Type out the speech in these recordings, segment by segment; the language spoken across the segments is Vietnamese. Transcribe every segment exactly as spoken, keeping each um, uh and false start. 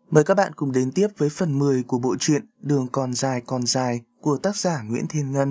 Mời các bạn cùng đến tiếp với phần mười của bộ truyện Đường còn dài còn dài của tác giả Nguyễn Thiên Ngân.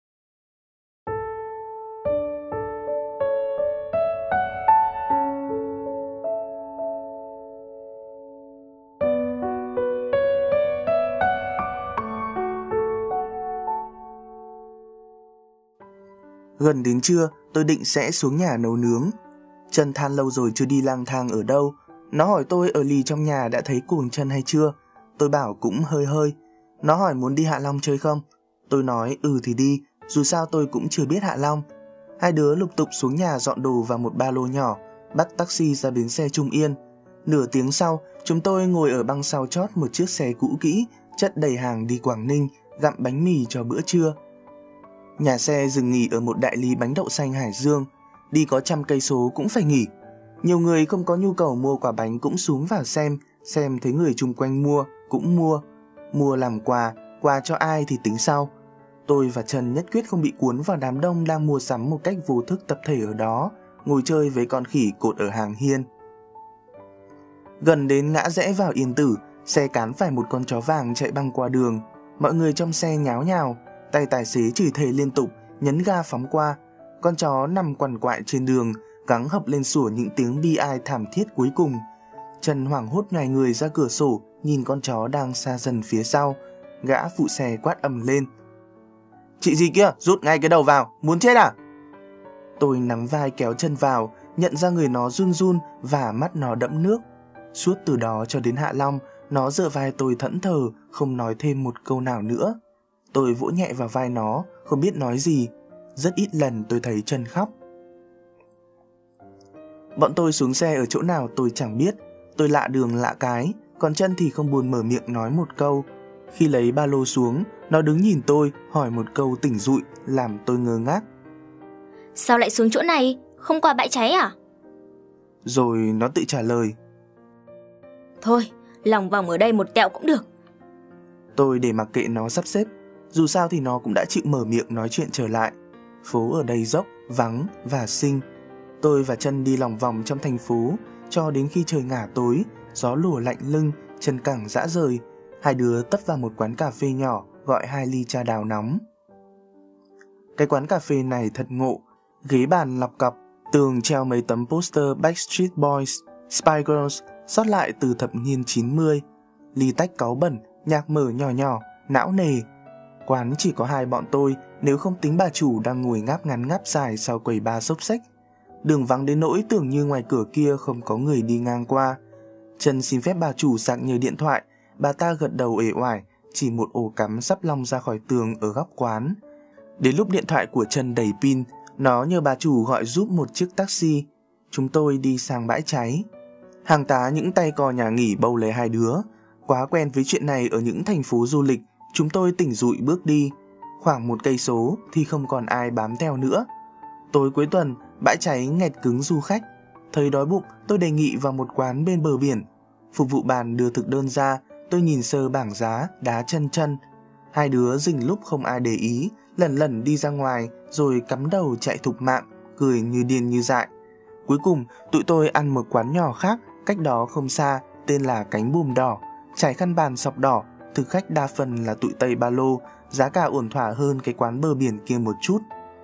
Gần đến trưa, tôi định sẽ xuống nhà nấu nướng. Trân than lâu rồi chưa đi lang thang ở đâu. Nó hỏi tôi ở lì trong nhà đã thấy cuồng Trân hay chưa. Tôi bảo cũng hơi hơi. Nó hỏi muốn đi Hạ Long chơi không. Tôi nói ừ thì đi, dù sao tôi cũng chưa biết Hạ Long. Hai đứa lục tục xuống nhà dọn đồ vào một ba lô nhỏ, bắt taxi ra bến xe Trung Yên. Nửa tiếng sau, chúng tôi ngồi ở băng sau chót một chiếc xe cũ kỹ, chất đầy hàng đi Quảng Ninh, gặm bánh mì cho bữa trưa. Nhà xe dừng nghỉ ở một đại lý bánh đậu xanh Hải Dương. Đi có trăm cây số cũng phải nghỉ. Nhiều người không có nhu cầu mua quả bánh cũng xuống vào xem, xem thấy người chung quanh mua, cũng mua. Mua làm quà, quà cho ai thì tính sau. Tôi và Trần nhất quyết không bị cuốn vào đám đông đang mua sắm một cách vô thức tập thể ở đó, ngồi chơi với con khỉ cột ở hàng hiên. Gần đến ngã rẽ vào Yên Tử, xe cán phải một con chó vàng chạy băng qua đường. Mọi người trong xe nháo nhào, tay tài xế chửi thề liên tục, nhấn ga phóng qua. Con chó nằm quằn quại trên đường, gắng hập lên sủa những tiếng bi ai thảm thiết cuối cùng. Trần hoảng hốt nhòi người ra cửa sổ, nhìn con chó đang xa dần phía sau. Gã phụ xe quát ầm lên: "Chị gì kia, rút ngay cái đầu vào, muốn chết à?" Tôi nắm vai kéo Trần vào, nhận ra người nó run run và mắt nó đẫm nước. Suốt từ đó cho đến Hạ Long, nó dựa vai tôi thẫn thờ, không nói thêm một câu nào nữa. Tôi vỗ nhẹ vào vai nó, không biết nói gì. Rất ít lần tôi thấy Trần khóc. Bọn tôi xuống xe ở chỗ nào tôi chẳng biết. Tôi lạ đường lạ cái, còn Trân thì không buồn mở miệng nói một câu. Khi lấy ba lô xuống, nó đứng nhìn tôi, hỏi một câu tỉnh dụi, làm tôi ngơ ngác. "Sao lại xuống chỗ này? Không qua bãi cháy à?" Rồi nó tự trả lời: "Thôi, lòng vòng ở đây một tẹo cũng được." Tôi để mặc kệ nó sắp xếp. Dù sao thì nó cũng đã chịu mở miệng nói chuyện trở lại. Phố ở đây dốc, vắng và xinh. Tôi và Trân đi lòng vòng trong thành phố cho đến khi trời ngả tối, gió lùa lạnh lưng, chân cẳng rã rời. Hai đứa tấp vào một quán cà phê nhỏ, gọi hai ly trà đào nóng. Cái quán cà phê này thật ngộ. Ghế bàn lọc cọc, tường treo mấy tấm poster Backstreet Boys, Spice Girls sót lại từ thập niên chín mươi. Ly tách cáu bẩn, nhạc mở nhỏ nhỏ, não nề. Quán chỉ có hai bọn tôi, nếu không tính bà chủ đang ngồi ngáp ngắn ngáp dài sau quầy bar xốc xếch. Đường vắng đến nỗi tưởng như ngoài cửa kia không có người đi ngang qua. Trần xin phép bà chủ sạc nhờ điện thoại, bà ta gật đầu uể oải, chỉ một ổ cắm sắp long ra khỏi tường ở góc quán. Đến lúc điện thoại của Trần đầy pin, nó nhờ bà chủ gọi giúp một chiếc taxi. Chúng tôi đi sang bãi cháy. Hàng tá những tay cò nhà nghỉ bầu lấy hai đứa. Quá quen với chuyện này ở những thành phố du lịch, chúng tôi tỉnh dụi bước đi. Khoảng một cây số thì không còn ai bám theo nữa. Tối cuối tuần, bãi cháy nghẹt cứng du khách. Thấy đói bụng, tôi đề nghị vào một quán bên bờ biển. Phục vụ bàn đưa thực đơn ra, tôi nhìn sơ bảng giá, đá chân chân. Hai đứa dình lúc không ai để ý, lẩn lẩn đi ra ngoài rồi cắm đầu chạy thục mạng, cười như điên như dại. Cuối cùng, tụi tôi ăn một quán nhỏ khác, cách đó không xa, tên là Cánh Buồm Đỏ. Trải khăn bàn sọc đỏ, thực khách đa phần là tụi Tây Ba Lô, giá cả ổn thỏa hơn cái quán bờ biển kia một chút.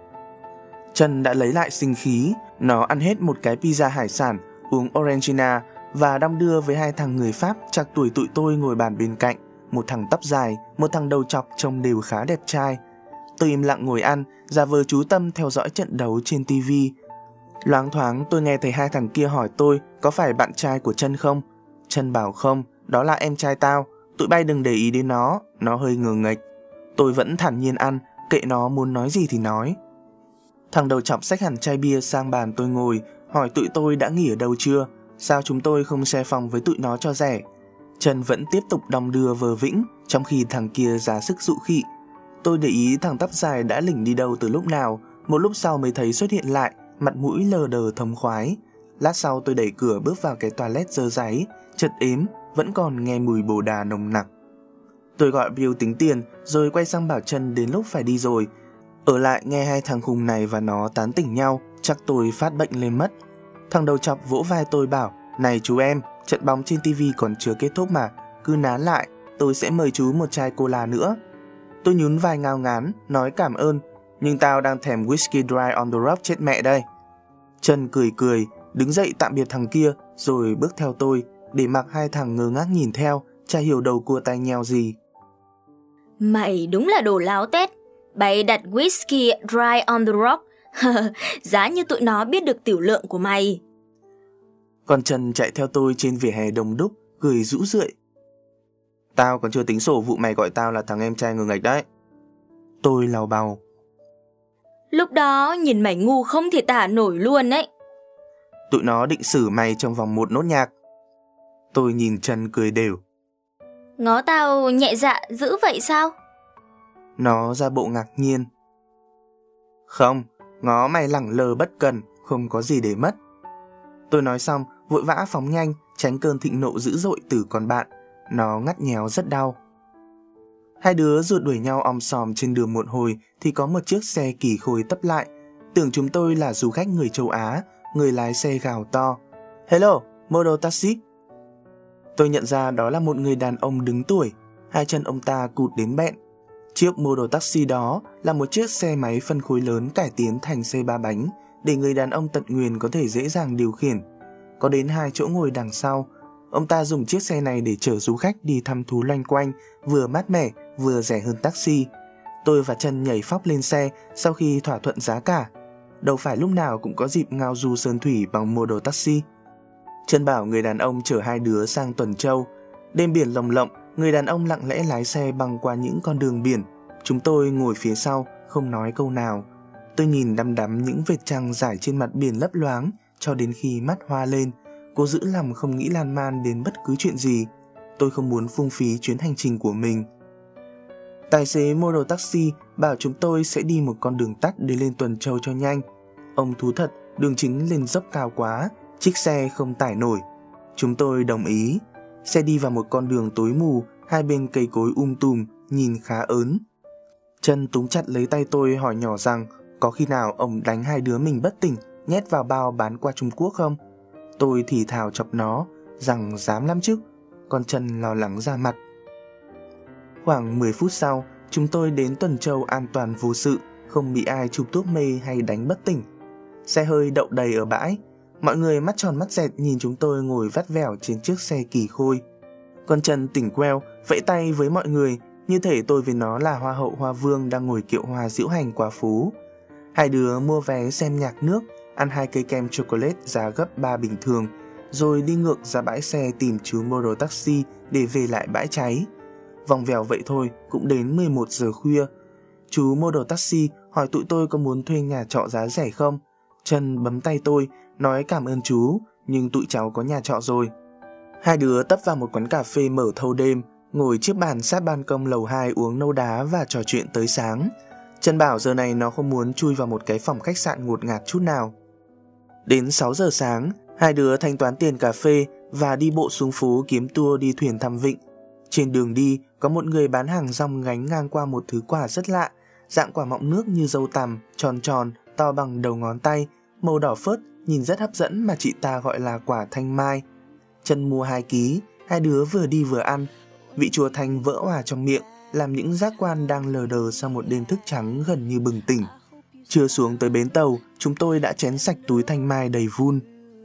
Trần đã lấy lại sinh khí, nó ăn hết một cái pizza hải sản, uống Orangina và đong đưa với hai thằng người Pháp trạc tuổi tụi tôi ngồi bàn bên cạnh. Một thằng tóc dài, một thằng đầu chọc trông đều khá đẹp trai. Tôi im lặng ngồi ăn, giả vờ chú tâm theo dõi trận đấu trên tivi. Loáng thoáng tôi nghe thấy hai thằng kia hỏi tôi có phải bạn trai của Trân không. Trân bảo không, đó là em trai tao, tụi bay đừng để ý đến nó, nó hơi ngờ nghệch. Tôi vẫn thản nhiên ăn, kệ nó muốn nói gì thì nói. Thằng đầu chọc xách hẳn chai bia sang bàn tôi ngồi, hỏi tụi tôi đã nghỉ ở đâu chưa, sao chúng tôi không share phòng với tụi nó cho rẻ. Trần vẫn tiếp tục đong đưa vờ vĩnh, trong khi thằng kia ra sức dụ khị. Tôi để ý thằng tóc dài đã lỉnh đi đâu từ lúc nào, một lúc sau mới thấy xuất hiện lại, mặt mũi lờ đờ thống khoái. Lát sau tôi đẩy cửa bước vào cái toilet dơ dáy, chật ếm, vẫn còn nghe mùi bồ đà nồng nặc. Tôi gọi Bill tính tiền, rồi quay sang bảo Trân đến lúc phải đi rồi. Ở lại nghe hai thằng khùng này và nó tán tỉnh nhau, chắc tôi phát bệnh lên mất. Thằng đầu chọc vỗ vai tôi bảo, Này chú em, trận bóng trên tivi còn chưa kết thúc mà, cứ nán lại, tôi sẽ mời chú một chai cola nữa. Tôi nhún vai ngao ngán, nói cảm ơn, nhưng tao đang thèm whisky dry on the rock chết mẹ đây. Trân cười cười, đứng dậy tạm biệt thằng kia, rồi bước theo tôi, để mặc hai thằng ngơ ngác nhìn theo, chả hiểu đầu cua tai nheo gì. Mày đúng là đồ láo tét. Bày đặt whisky dry on the rock. Giá như tụi nó biết được tiểu lượng của mày. Còn Trần chạy theo tôi trên vỉa hè đông đúc, cười rũ rượi. Tao còn chưa tính sổ vụ mày gọi tao là thằng em trai ngờ nghệch đấy. Tôi lào bào. Lúc đó nhìn mày ngu không thể tả nổi luôn ấy. Tụi nó định xử mày trong vòng một nốt nhạc. Tôi nhìn Trần cười đều. Ngó tao nhẹ dạ dữ vậy sao? Nó ra bộ ngạc nhiên. Không, ngó mày lẳng lơ bất cần, không có gì để mất. Tôi nói xong, vội vã phóng nhanh, tránh cơn thịnh nộ dữ dội từ con bạn. Nó ngắt nhéo rất đau. Hai đứa rượt đuổi nhau om sòm trên đường một hồi thì có một chiếc xe kỳ khôi tấp lại. Tưởng chúng tôi là du khách người châu Á, người lái xe gào to. Hello, model taxi. Tôi nhận ra đó là một người đàn ông đứng tuổi, hai chân ông ta cụt đến bẹn. Chiếc model taxi đó là một chiếc xe máy phân khối lớn cải tiến thành xe ba bánh để người đàn ông tận nguyền có thể dễ dàng điều khiển. Có đến hai chỗ ngồi đằng sau. Ông ta dùng chiếc xe này để chở du khách đi thăm thú loanh quanh, vừa mát mẻ, vừa rẻ hơn taxi. Tôi và Trân nhảy phóc lên xe sau khi thỏa thuận giá cả. Đâu phải lúc nào cũng có dịp ngao du sơn thủy bằng model taxi. Trân bảo người đàn ông chở hai đứa sang Tuần Châu. Đêm biển lồng lộng, người đàn ông lặng lẽ lái xe băng qua những con đường biển. Chúng tôi ngồi phía sau, không nói câu nào. Tôi nhìn đăm đắm những vệt trăng rải trên mặt biển lấp loáng cho đến khi mắt hoa lên. Cố giữ lòng không nghĩ lan man đến bất cứ chuyện gì. Tôi không muốn phung phí chuyến hành trình của mình. Tài xế model taxi bảo chúng tôi sẽ đi một con đường tắt để lên Tuần Châu cho nhanh. Ông thú thật, đường chính lên dốc cao quá, chiếc xe không tải nổi. Chúng tôi đồng ý. Xe đi vào một con đường tối mù, hai bên cây cối um tùm, nhìn khá ớn. Trân túm chặt lấy tay tôi hỏi nhỏ rằng có khi nào ông đánh hai đứa mình bất tỉnh, nhét vào bao bán qua Trung Quốc không? Tôi thì thào chọc nó rằng dám lắm chứ. Còn Trân lo lắng ra mặt. Khoảng mười phút sau, chúng tôi đến Tuần Châu an toàn vô sự, không bị ai chụp thuốc mê hay đánh bất tỉnh. Xe hơi đậu đầy ở bãi. Mọi người mắt tròn mắt dẹt nhìn chúng tôi ngồi vắt vẻo trên chiếc xe kỳ khôi. Còn Trần tỉnh queo, vẫy tay với mọi người, như thể tôi với nó là hoa hậu hoa vương đang ngồi kiệu hoa diễu hành qua phố. Hai đứa mua vé xem nhạc nước, ăn hai cây kem chocolate giá gấp ba bình thường, rồi đi ngược ra bãi xe tìm chú model taxi để về lại bãi cháy. Vòng vèo vậy thôi, cũng đến mười một giờ khuya. Chú model taxi hỏi tụi tôi có muốn thuê nhà trọ giá rẻ không. Trân bấm tay tôi, nói cảm ơn chú, nhưng tụi cháu có nhà trọ rồi. Hai đứa tấp vào một quán cà phê mở thâu đêm, ngồi chiếc bàn sát ban công lầu hai uống nâu đá và trò chuyện tới sáng. Trân bảo giờ này nó không muốn chui vào một cái phòng khách sạn ngột ngạt chút nào. Đến sáu giờ sáng, hai đứa thanh toán tiền cà phê và đi bộ xuống phố kiếm tour đi thuyền thăm vịnh. Trên đường đi, có một người bán hàng rong gánh ngang qua một thứ quả rất lạ, dạng quả mọng nước như dâu tằm, tròn tròn, to bằng đầu ngón tay, màu đỏ phớt, nhìn rất hấp dẫn mà chị ta gọi là quả thanh mai. Trân mua hai ký, hai đứa vừa đi vừa ăn. Vị chua thanh vỡ òa trong miệng, làm những giác quan đang lờ đờ sau một đêm thức trắng gần như bừng tỉnh. Chưa xuống tới bến tàu, chúng tôi đã chén sạch túi thanh mai đầy vun.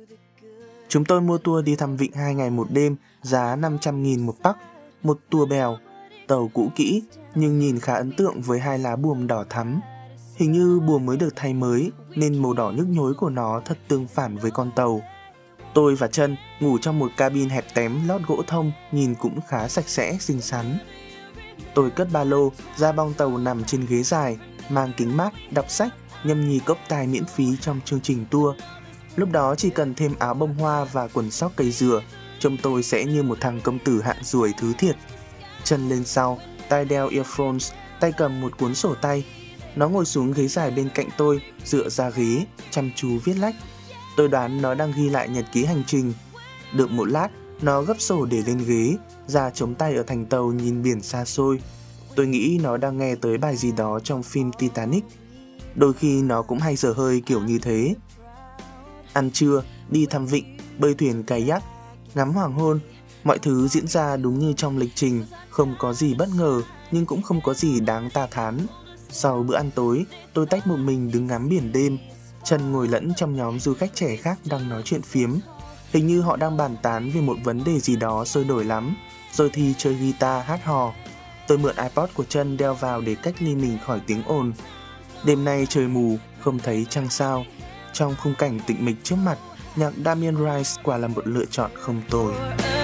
Chúng tôi mua tour đi thăm vịnh hai ngày một đêm, giá năm trăm nghìn một pax, một tour bèo. Tàu cũ kỹ, nhưng nhìn khá ấn tượng với hai lá buồm đỏ thắm. Hình như buồm mới được thay mới, nên màu đỏ nhức nhối của nó thật tương phản với con tàu. Tôi và Trân ngủ trong một cabin hẹp tém lót gỗ thông, nhìn cũng khá sạch sẽ, xinh xắn. Tôi cất ba lô, ra bong tàu nằm trên ghế dài, mang kính mát, đọc sách, nhâm nhi cốc tai miễn phí trong chương trình tour. Lúc đó chỉ cần thêm áo bông hoa và quần sóc cây dừa, trông tôi sẽ như một thằng công tử hạn ruồi thứ thiệt. Trân lên sau, tai đeo earphones, tay cầm một cuốn sổ tay. Nó ngồi xuống ghế dài bên cạnh tôi, dựa ra ghế, chăm chú viết lách. Tôi đoán nó đang ghi lại nhật ký hành trình. Được một lát, nó gấp sổ để lên ghế, ra chống tay ở thành tàu nhìn biển xa xôi. Tôi nghĩ nó đang nghe tới bài gì đó trong phim Titanic. Đôi khi nó cũng hay dở hơi kiểu như thế. Ăn trưa, đi thăm vịnh, bơi thuyền kayak, ngắm hoàng hôn. Mọi thứ diễn ra đúng như trong lịch trình, không có gì bất ngờ nhưng cũng không có gì đáng ta thán. Sau bữa ăn tối, tôi tách một mình đứng ngắm biển đêm. Trân ngồi lẫn trong nhóm du khách trẻ khác đang nói chuyện phiếm. Hình như họ đang bàn tán về một vấn đề gì đó sôi nổi lắm, rồi thì chơi guitar hát hò. Tôi mượn iPod của Trân đeo vào để cách ly mình khỏi tiếng ồn. Đêm nay trời mù, không thấy trăng sao. Trong khung cảnh tĩnh mịch trước mặt, nhạc Damien Rice quả là một lựa chọn không tồi.